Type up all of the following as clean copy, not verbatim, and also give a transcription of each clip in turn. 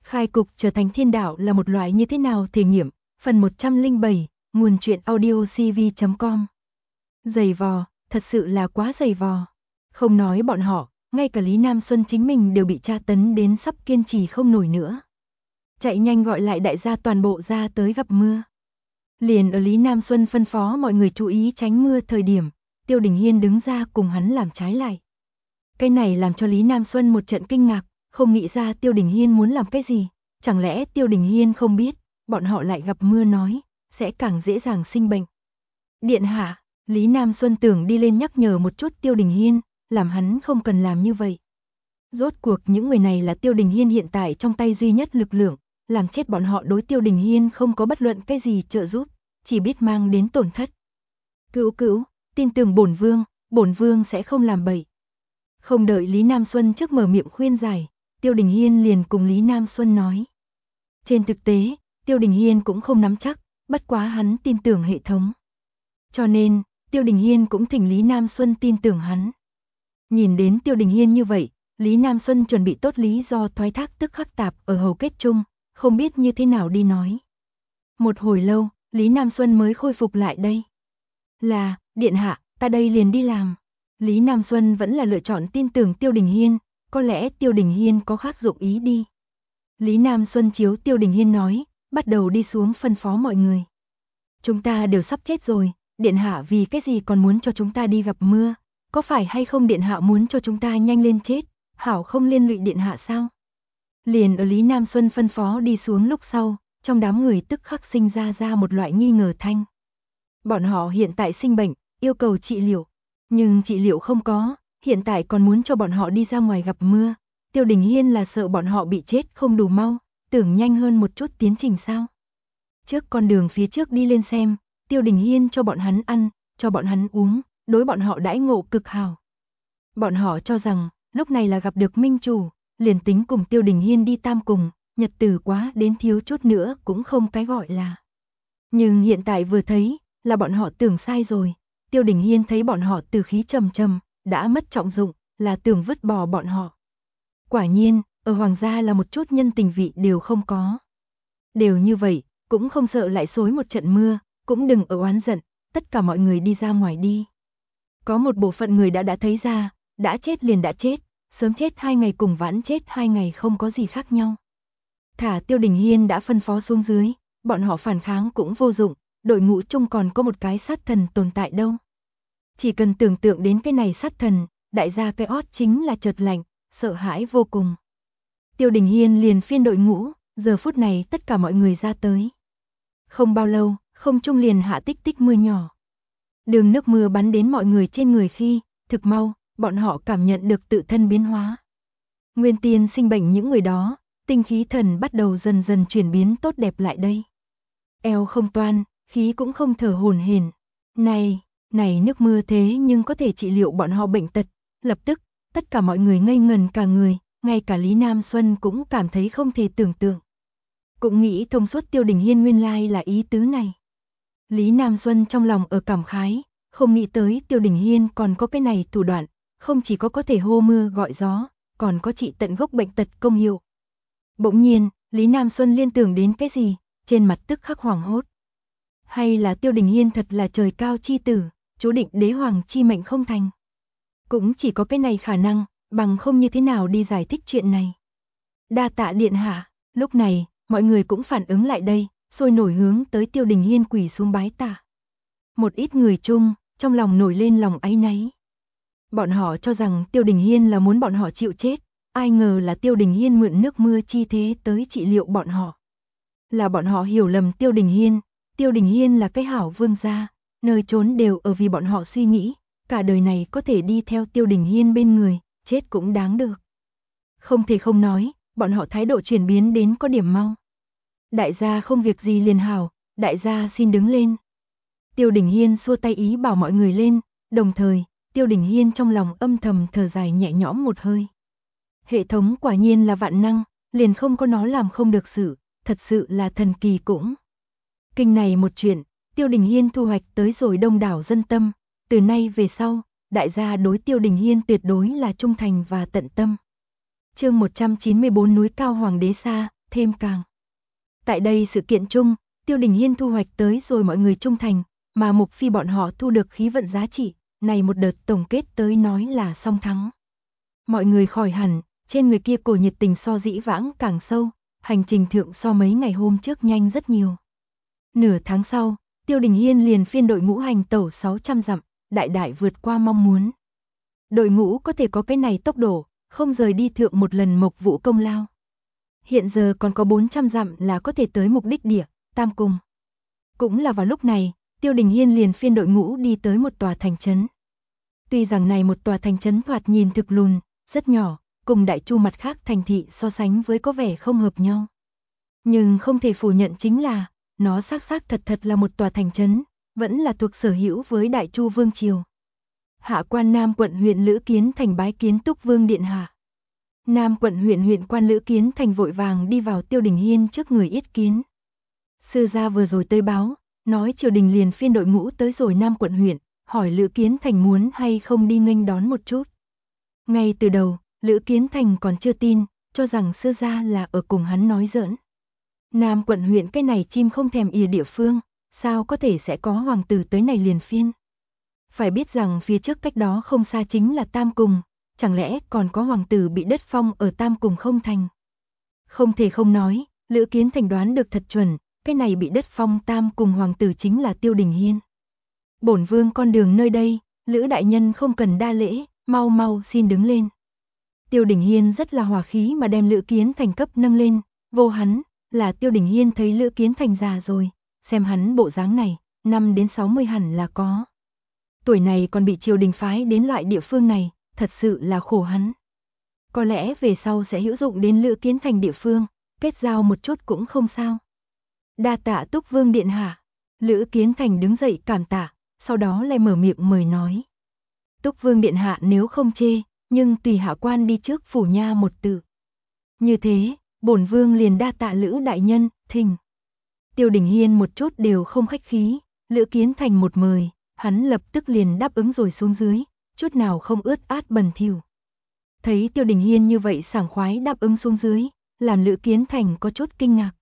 Khai cục trở thành thiên đạo là một loại như thế nào thể nghiệm, phần 107, nguồn truyện audio cv.com. Dày vò, thật sự là quá dày vò. Không nói bọn họ, ngay cả Lý Nam Xuân chính mình đều bị tra tấn đến sắp kiên trì không nổi nữa. Chạy nhanh gọi lại đại gia toàn bộ ra tới gặp mưa. Liền ở Lý Nam Xuân phân phó mọi người chú ý tránh mưa thời điểm, Tiêu Đình Hiên đứng ra cùng hắn làm trái lại. Cái này làm cho Lý Nam Xuân một trận kinh ngạc, không nghĩ ra Tiêu Đình Hiên muốn làm cái gì, chẳng lẽ Tiêu Đình Hiên không biết, bọn họ lại gặp mưa nói, sẽ càng dễ dàng sinh bệnh. Điện hạ, Lý Nam Xuân tưởng đi lên nhắc nhở một chút Tiêu Đình Hiên, làm hắn không cần làm như vậy. Rốt cuộc những người này là Tiêu Đình Hiên hiện tại trong tay duy nhất lực lượng, làm chết bọn họ đối Tiêu Đình Hiên không có bất luận cái gì trợ giúp, chỉ biết mang đến tổn thất. Cữu cữu, tin tưởng bổn vương sẽ không làm bậy. Không đợi Lý Nam Xuân trước mở miệng khuyên giải, Tiêu Đình Hiên liền cùng Lý Nam Xuân nói. Trên thực tế, Tiêu Đình Hiên cũng không nắm chắc, bất quá hắn tin tưởng hệ thống. Cho nên, Tiêu Đình Hiên cũng thỉnh Lý Nam Xuân tin tưởng hắn. Nhìn đến Tiêu Đình Hiên như vậy, Lý Nam Xuân chuẩn bị tốt lý do thoái thác tức khắc tạp ở hầu kết chung, không biết như thế nào đi nói. Một hồi lâu, Lý Nam Xuân mới khôi phục lại đây. Là, điện hạ, ta đây liền đi làm. Lý Nam Xuân vẫn là lựa chọn tin tưởng Tiêu Đình Hiên, có lẽ Tiêu Đình Hiên có khác dụng ý đi. Lý Nam Xuân chiếu Tiêu Đình Hiên nói, bắt đầu đi xuống phân phó mọi người. Chúng ta đều sắp chết rồi, điện hạ vì cái gì còn muốn cho chúng ta đi gặp mưa, có phải hay không điện hạ muốn cho chúng ta nhanh lên chết, hảo không liên lụy điện hạ sao? Liền ở Lý Nam Xuân phân phó đi xuống lúc sau, trong đám người tức khắc sinh ra một loại nghi ngờ thanh. Bọn họ hiện tại sinh bệnh, yêu cầu trị liệu, nhưng trị liệu không có, hiện tại còn muốn cho bọn họ đi ra ngoài gặp mưa. Tiêu Đình Hiên là sợ bọn họ bị chết không đủ mau, tưởng nhanh hơn một chút tiến trình sao? Trước con đường phía trước đi lên xem, Tiêu Đình Hiên cho bọn hắn ăn, cho bọn hắn uống, đối bọn họ đãi ngộ cực hảo. Bọn họ cho rằng, lúc này là gặp được minh chủ, liền tính cùng Tiêu Đình Hiên đi tam cùng, nhật tử quá đến thiếu chút nữa cũng không cái gọi là. Nhưng hiện tại vừa thấy, là bọn họ tưởng sai rồi. Tiêu Đình Hiên thấy bọn họ từ khí trầm trầm, đã mất trọng dụng, là tưởng vứt bỏ bọn họ. Quả nhiên, ở hoàng gia là một chút nhân tình vị đều không có. Đều như vậy, cũng không sợ lại xối một trận mưa, cũng đừng ở oán giận, tất cả mọi người đi ra ngoài đi. Có một bộ phận người đã thấy ra, đã chết liền đã chết, sớm chết 2 ngày cùng vãn chết 2 ngày không có gì khác nhau. Thả Tiêu Đình Hiên đã phân phó xuống dưới, bọn họ phản kháng cũng vô dụng, đội ngũ chung còn có một cái sát thần tồn tại đâu. Chỉ cần tưởng tượng đến cái này sát thần, đại gia cái ót chính là chợt lạnh, sợ hãi vô cùng. Tiêu Đình Hiên liền phiên đội ngũ, giờ phút này tất cả mọi người ra tới. Không bao lâu, không trung liền hạ tích tích mưa nhỏ. Đường nước mưa bắn đến mọi người trên người khi, thực mau, bọn họ cảm nhận được tự thân biến hóa. Nguyên tiên sinh bệnh những người đó, tinh khí thần bắt đầu dần dần chuyển biến tốt đẹp lại đây. Eo không toan, khí cũng không thở hổn hển. Này nước mưa thế nhưng có thể trị liệu bọn họ bệnh tật. Lập tức, tất cả mọi người ngây ngần cả người, ngay cả Lý Nam Xuân cũng cảm thấy không thể tưởng tượng. Cũng nghĩ thông suốt Tiêu Đình Hiên nguyên lai là ý tứ này. Lý Nam Xuân trong lòng ở cảm khái, không nghĩ tới Tiêu Đình Hiên còn có cái này thủ đoạn, không chỉ có thể hô mưa gọi gió, còn có trị tận gốc bệnh tật công hiệu. Bỗng nhiên, Lý Nam Xuân liên tưởng đến cái gì, trên mặt tức khắc hoảng hốt. Hay là Tiêu Đình Hiên thật là trời cao chi tử, chú định đế hoàng chi mệnh không thành. Cũng chỉ có cái này khả năng, bằng không như thế nào đi giải thích chuyện này. Đa tạ điện hạ, lúc này, mọi người cũng phản ứng lại đây, sôi nổi hướng tới Tiêu Đình Hiên quỳ xuống bái tạ. Một ít người chung, trong lòng nổi lên lòng áy náy. Bọn họ cho rằng Tiêu Đình Hiên là muốn bọn họ chịu chết, ai ngờ là Tiêu Đình Hiên mượn nước mưa chi thế tới trị liệu bọn họ. Là bọn họ hiểu lầm Tiêu Đình Hiên là cái hảo vương gia, nơi trốn đều ở vì bọn họ suy nghĩ, cả đời này có thể đi theo Tiêu Đình Hiên bên người, chết cũng đáng được. Không thể không nói, bọn họ thái độ chuyển biến đến có điểm mau. Đại gia không việc gì liền hảo, đại gia xin đứng lên. Tiêu Đình Hiên xua tay ý bảo mọi người lên, đồng thời, Tiêu Đình Hiên trong lòng âm thầm thở dài nhẹ nhõm một hơi. Hệ thống quả nhiên là vạn năng, liền không có nó làm không được sự, thật sự là thần kỳ cũng. Kinh này một chuyện, Tiêu Đình Hiên thu hoạch tới rồi đông đảo dân tâm, từ nay về sau, đại gia đối Tiêu Đình Hiên tuyệt đối là trung thành và tận tâm. Chương 194 núi cao Hoàng đế xa, thêm càng. Tại đây sự kiện chung, Tiêu Đình Hiên thu hoạch tới rồi mọi người trung thành, mà Mục Phi bọn họ thu được khí vận giá trị, này một đợt tổng kết tới nói là song thắng. Mọi người khỏi hẳn, trên người kia cổ nhiệt tình so dĩ vãng càng sâu, hành trình thượng so mấy ngày hôm trước nhanh rất nhiều. Nửa tháng sau, Tiêu Đình Hiên liền phiên đội ngũ hành tẩu 600 dặm, đại đại vượt qua mong muốn. Đội ngũ có thể có cái này tốc độ, không rời đi thượng một lần mộc vũ công lao. Hiện giờ còn có 400 dặm là có thể tới mục đích địa, Tam Cung. Cũng là vào lúc này, Tiêu Đình Hiên liền phiên đội ngũ đi tới một tòa thành trấn. Tuy rằng này một tòa thành trấn thoạt nhìn thực lùn, rất nhỏ, cùng Đại Chu mặt khác thành thị so sánh với có vẻ không hợp nhau. Nhưng không thể phủ nhận chính là, nó xác thật là một tòa thành trấn, vẫn là thuộc sở hữu với Đại Chu Vương Triều. Hạ quan Nam quận huyện Lữ Kiến Thành bái kiến Túc Vương điện hạ. Nam quận huyện quan Lữ Kiến Thành vội vàng đi vào Tiêu Đình Hiên trước người yết kiến. Sư gia vừa rồi tới báo, nói triều đình liền phiên đội ngũ tới rồi Nam quận huyện, hỏi Lữ Kiến Thành muốn hay không đi nghênh đón một chút. Ngay từ đầu, Lữ Kiến Thành còn chưa tin, cho rằng sư gia là ở cùng hắn nói giỡn. Nam quận huyện cái này chim không thèm ỉa địa phương, sao có thể sẽ có hoàng tử tới này liền phiên. Phải biết rằng phía trước cách đó không xa chính là Tam Cung, chẳng lẽ còn có hoàng tử bị đất phong ở Tam Cung không thành. Không thể không nói, Lữ Kiến Thành đoán được thật chuẩn, cái này bị đất phong Tam Cung hoàng tử chính là Tiêu Đình Hiên. Bổn vương con đường nơi đây, Lữ đại nhân không cần đa lễ, mau xin đứng lên. Tiêu Đình Hiên rất là hòa khí mà đem Lữ Kiến Thành cấp nâng lên, vô hắn, là Tiêu Đình Hiên thấy Lữ Kiến Thành già rồi, xem hắn bộ dáng này, 5 đến 60 hẳn là có. Tuổi này còn bị triều đình phái đến loại địa phương này, thật sự là khổ hắn. Có lẽ về sau sẽ hữu dụng đến Lữ Kiến Thành địa phương, kết giao một chút cũng không sao. Đa tạ Túc Vương điện hạ. Lữ Kiến Thành đứng dậy cảm tạ, sau đó lại mở miệng mời nói. Túc Vương điện hạ nếu không chê, nhưng tùy hạ quan đi trước phủ nha một tự. Như thế, bổn vương liền đa tạ Lữ đại nhân, thỉnh. Tiêu Đình Hiên một chút đều không khách khí, Lữ Kiến Thành một mời, hắn lập tức liền đáp ứng rồi xuống dưới, chút nào không ướt át bẩn thỉu. Thấy Tiêu Đình Hiên như vậy sảng khoái đáp ứng xuống dưới, làm Lữ Kiến Thành có chút kinh ngạc.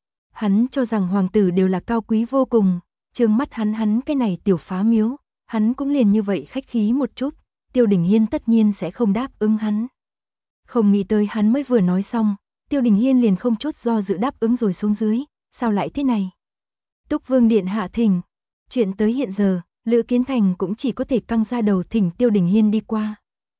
Hắn cho rằng hoàng tử đều là cao quý vô cùng, trương mắt hắn cái này tiểu phá miếu, hắn cũng liền như vậy khách khí một chút, Tiêu Đình Hiên tất nhiên sẽ không đáp ứng hắn. Không nghĩ tới hắn mới vừa nói xong, Tiêu Đình Hiên liền không chút do dự đáp ứng rồi xuống dưới, sao lại thế này? Túc Vương điện hạ thỉnh, chuyện tới hiện giờ, Lữ Kiến Thành cũng chỉ có thể căng ra đầu thỉnh Tiêu Đình Hiên đi qua.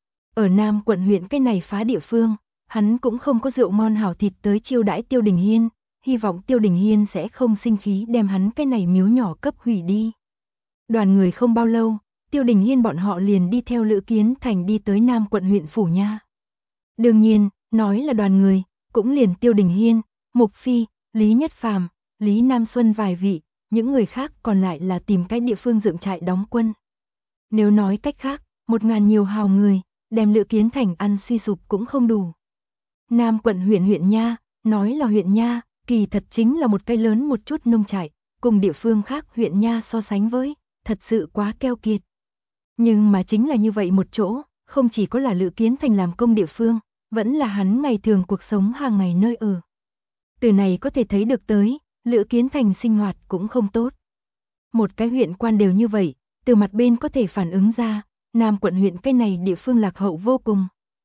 Ở Nam quận huyện cái này phá địa phương, hắn cũng không có rượu ngon hảo thịt tới chiêu đãi Tiêu Đình Hiên, hy vọng Tiêu Đình Hiên sẽ không sinh khí đem hắn cái này miếu nhỏ cấp hủy đi. Đoàn người không bao lâu, Tiêu Đình Hiên bọn họ liền đi theo Lữ Kiến Thành đi tới Nam quận huyện phủ nha. Đương nhiên, nói là đoàn người, cũng liền Tiêu Đình Hiên, Mục Phi, Lý Nhất Phàm, Lý Nam Xuân vài vị, những người khác còn lại là tìm cái địa phương dựng trại đóng quân. Nếu nói cách khác, 1000 nhiều hào người, đem Lữ Kiến Thành ăn suy sụp cũng không đủ. Nam quận huyện nha, nói là huyện nha, kỳ thật chính là một cái lớn một chút nông trại, cùng địa phương khác huyện nha so sánh với, thật sự quá keo kiệt. Nhưng mà chính là như vậy một chỗ, không chỉ có là Lữ Kiến Thành làm công địa phương, vẫn là hắn ngày thường cuộc sống hàng ngày nơi ở. Từ này có thể thấy được tới, Lữ Kiến Thành sinh hoạt cũng không tốt. Một cái huyện quan đều như vậy, từ mặt bên có thể phản ứng ra, Nam quận huyện cái này địa phương lạc hậu vô cùng.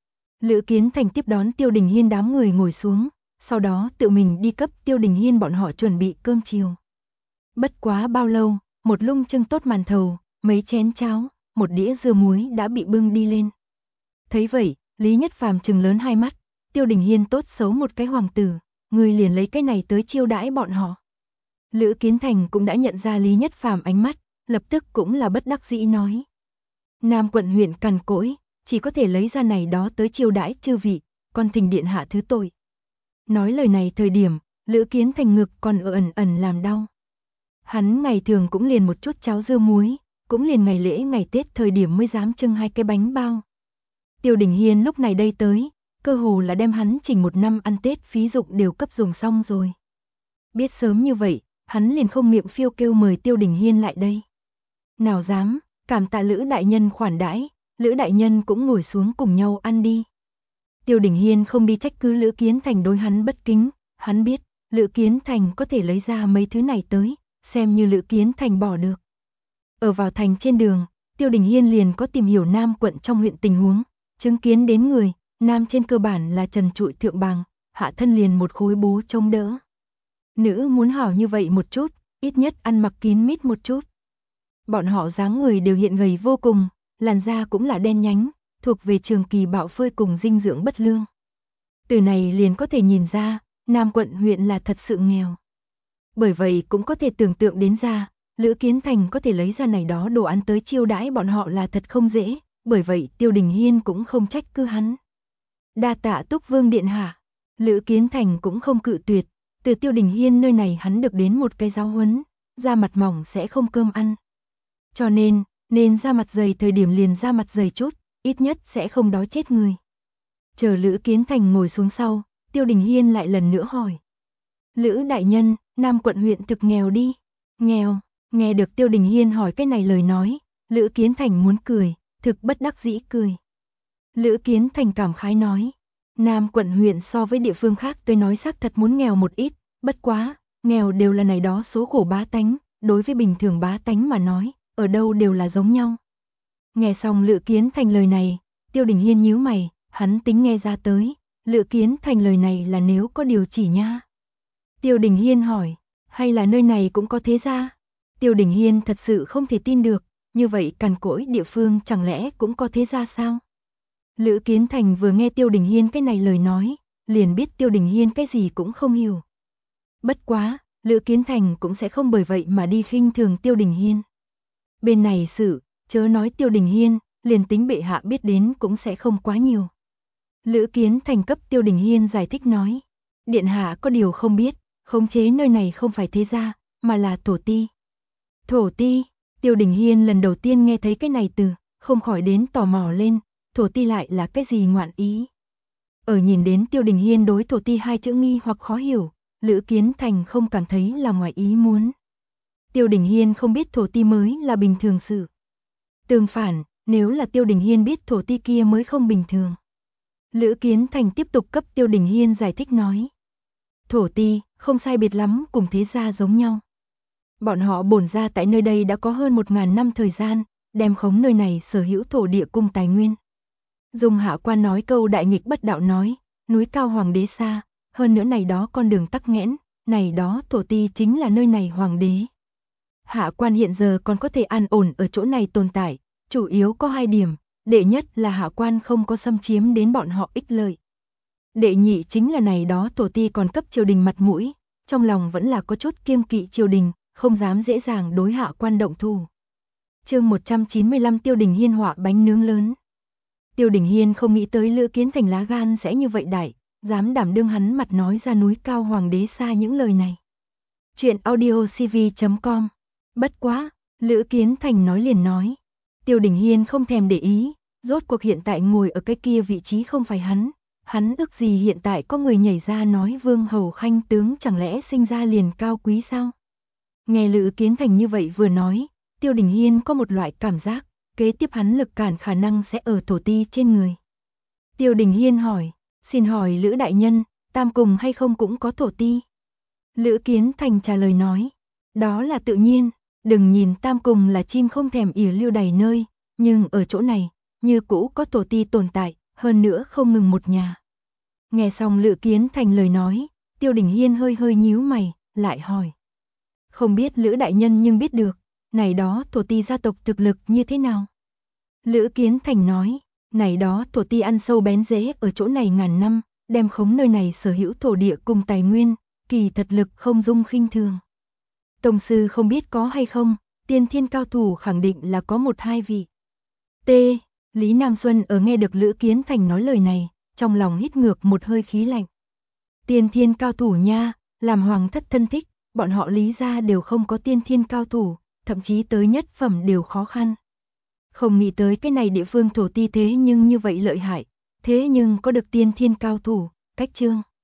Lữ Kiến Thành tiếp đón Tiêu Đình Hiên đám người ngồi xuống, sau đó tự mình đi cấp Tiêu Đình Hiên bọn họ chuẩn bị cơm chiều. Bất quá bao lâu, một lung trưng tốt màn thầu, mấy chén cháo, một đĩa dưa muối đã bị bưng đi lên. Thấy vậy, Lý Nhất Phàm trừng lớn hai mắt, Tiêu Đình Hiên tốt xấu một cái hoàng tử, người liền lấy cái này tới chiêu đãi bọn họ. Lữ Kiến Thành cũng đã nhận ra Lý Nhất Phàm ánh mắt, lập tức cũng là bất đắc dĩ nói. Nam quận huyện cằn cỗi, chỉ có thể lấy ra này đó tới chiêu đãi chư vị, con thỉnh điện hạ thứ tội. Nói lời này thời điểm, Lữ Kiến Thành ngực còn ẩn làm đau. Hắn ngày thường cũng liền một chút cháo dưa muối, cũng liền ngày lễ ngày Tết thời điểm mới dám trưng 2 cái bánh bao. Tiêu Đình Hiên lúc này đây tới, cơ hồ là đem hắn chỉnh một năm ăn Tết phí dụng đều cấp dùng xong rồi. Biết sớm như vậy, hắn liền không miệng phiêu kêu mời Tiêu Đình Hiên lại đây. Nào dám, cảm tạ Lữ đại nhân khoản đãi, Lữ đại nhân cũng ngồi xuống cùng nhau ăn đi. Tiêu Đình Hiên không đi trách cứ Lữ Kiến Thành đối hắn bất kính, Hắn biết, Lữ Kiến Thành có thể lấy ra mấy thứ này tới, xem như Lữ Kiến Thành bỏ được. Ở vào thành trên đường, Tiêu Đình Hiên liền có tìm hiểu Nam quận trong huyện tình huống, chứng kiến đến người, nam trên cơ bản là trần trụi thượng bằng, hạ thân liền một khối bố trông đỡ. Nữ muốn hảo như vậy một chút, ít nhất ăn mặc kín mít một chút. Bọn họ dáng người đều hiện gầy vô cùng, làn da cũng là đen nhánh, thuộc về trường kỳ bạo phơi cùng dinh dưỡng bất lương. Từ này liền có thể nhìn ra, Nam quận huyện là thật sự nghèo. Bởi vậy cũng có thể tưởng tượng đến ra, Lữ Kiến Thành có thể lấy ra này đó đồ ăn tới chiêu đãi bọn họ là thật không dễ, bởi vậy Tiêu Đình Hiên cũng không trách cứ hắn. Đa tạ Túc Vương điện hạ, Lữ Kiến Thành cũng không cự tuyệt, từ Tiêu Đình Hiên nơi này hắn được đến một cái giáo huấn, da mặt mỏng sẽ không cơm ăn. Cho nên da mặt dày thời điểm liền da mặt dày chút, ít nhất sẽ không đói chết người. Chờ Lữ Kiến Thành ngồi xuống sau, Tiêu Đình Hiên lại lần nữa hỏi. Lữ đại nhân, Nam quận huyện thực nghèo đi. Nghèo, nghe được Tiêu Đình Hiên hỏi cái này lời nói, Lữ Kiến Thành muốn cười, thực bất đắc dĩ cười. Lữ Kiến Thành cảm khái nói, Nam quận huyện so với địa phương khác tôi nói xác thật muốn nghèo một ít, bất quá, nghèo đều là này đó số khổ bá tánh, đối với bình thường bá tánh mà nói, ở đâu đều là giống nhau. Nghe xong Lữ Kiến Thành lời này, Tiêu Đình Hiên nhíu mày, hắn tính nghe ra tới, Lữ Kiến Thành lời này là nếu có điều chỉ nha. Tiêu Đình Hiên hỏi, hay là nơi này cũng có thế gia? Tiêu Đình Hiên thật sự không thể tin được, như vậy cằn cỗi địa phương chẳng lẽ cũng có thế gia sao? Lữ Kiến Thành vừa nghe Tiêu Đình Hiên cái này lời nói, liền biết Tiêu Đình Hiên cái gì cũng không hiểu. Bất quá, Lữ Kiến Thành cũng sẽ không bởi vậy mà đi khinh thường Tiêu Đình Hiên. Bên này sự, chớ nói Tiêu Đình Hiên, liền tính bệ hạ biết đến cũng sẽ không quá nhiều. Lữ Kiến Thành cấp Tiêu Đình Hiên giải thích nói, điện hạ có điều không biết, khống chế nơi này không phải thế gia, mà là thổ ti. Thổ ti, Tiêu Đình Hiên lần đầu tiên nghe thấy cái này từ, không khỏi đến tò mò lên, thổ ti lại là cái gì ngoạn ý. Ở nhìn đến Tiêu Đình Hiên đối thổ ti hai chữ nghi hoặc khó hiểu, Lữ Kiến Thành không cảm thấy là ngoài ý muốn. Tiêu Đình Hiên không biết thổ ti mới là bình thường sự. Tương phản, nếu là Tiêu Đình Hiên biết thổ ti kia mới không bình thường. Lữ Kiến Thành tiếp tục cấp Tiêu Đình Hiên giải thích nói. Thổ ti, không sai biệt lắm cùng thế gia giống nhau. Bọn họ bổn ra tại nơi đây đã có hơn 1000 năm thời gian, đem khống nơi này sở hữu thổ địa cung tài nguyên. Dung Hạ Quan nói câu đại nghịch bất đạo nói, núi cao hoàng đế xa, hơn nữa này đó con đường tắc nghẽn, này đó thổ ti chính là nơi này hoàng đế. Hạ Quan hiện giờ còn có thể an ổn ở chỗ này tồn tại, chủ yếu có 2 điểm, đệ nhất là Hạ Quan không có xâm chiếm đến bọn họ ích lợi. Đệ nhị chính là này đó thổ ti còn cấp triều đình mặt mũi, trong lòng vẫn là có chút kiêng kỵ triều đình, không dám dễ dàng đối Hạ Quan động thủ. Chương 195 Tiêu Đình Hiên họa bánh nướng lớn. Tiêu Đình Hiên không nghĩ tới Lữ Kiến Thành lá gan sẽ như vậy đại, dám đảm đương hắn mặt nói ra núi cao hoàng đế xa những lời này. Chuyện audiocv.com. Bất quá, Lữ Kiến Thành nói liền nói. Tiêu Đình Hiên không thèm để ý, rốt cuộc hiện tại ngồi ở cái kia vị trí không phải hắn ước gì hiện tại có người nhảy ra nói vương hầu khanh tướng chẳng lẽ sinh ra liền cao quý sao? Nghe Lữ Kiến Thành như vậy vừa nói, Tiêu Đình Hiên có một loại cảm giác, kế tiếp hắn lực cản khả năng sẽ ở thổ ti trên người. Tiêu Đình Hiên hỏi, xin hỏi Lữ đại nhân, Tam Cùng hay không cũng có thổ ti? Lữ Kiến Thành trả lời nói, đó là tự nhiên, đừng nhìn Tam Cùng là chim không thèm ỉa lưu đầy nơi, nhưng ở chỗ này, như cũ có thổ ti tồn tại, hơn nữa không ngừng một nhà. Nghe xong Lữ Kiến Thành lời nói, Tiêu Đình Hiên hơi hơi nhíu mày, lại hỏi. Không biết Lữ đại nhân nhưng biết được, này đó thổ ti gia tộc thực lực như thế nào? Lữ Kiến Thành nói, này đó thổ ti ăn sâu bén rễ ở chỗ này ngàn năm, đem khống nơi này sở hữu thổ địa cùng tài nguyên, kỳ thật lực không dung khinh thường. Tổng sư không biết có hay không, tiên thiên cao thủ khẳng định là có 1-2 vị. T. Lý Nam Xuân ở nghe được Lữ Kiến Thành nói lời này, trong lòng hít ngược một hơi khí lạnh. Tiên thiên cao thủ nha, làm hoàng thất thân thích, bọn họ Lý gia đều không có tiên thiên cao thủ, thậm chí tới nhất phẩm đều khó khăn. Không nghĩ tới cái này địa phương thổ ti thế nhưng như vậy lợi hại, thế nhưng có được tiên thiên cao thủ, cách chương.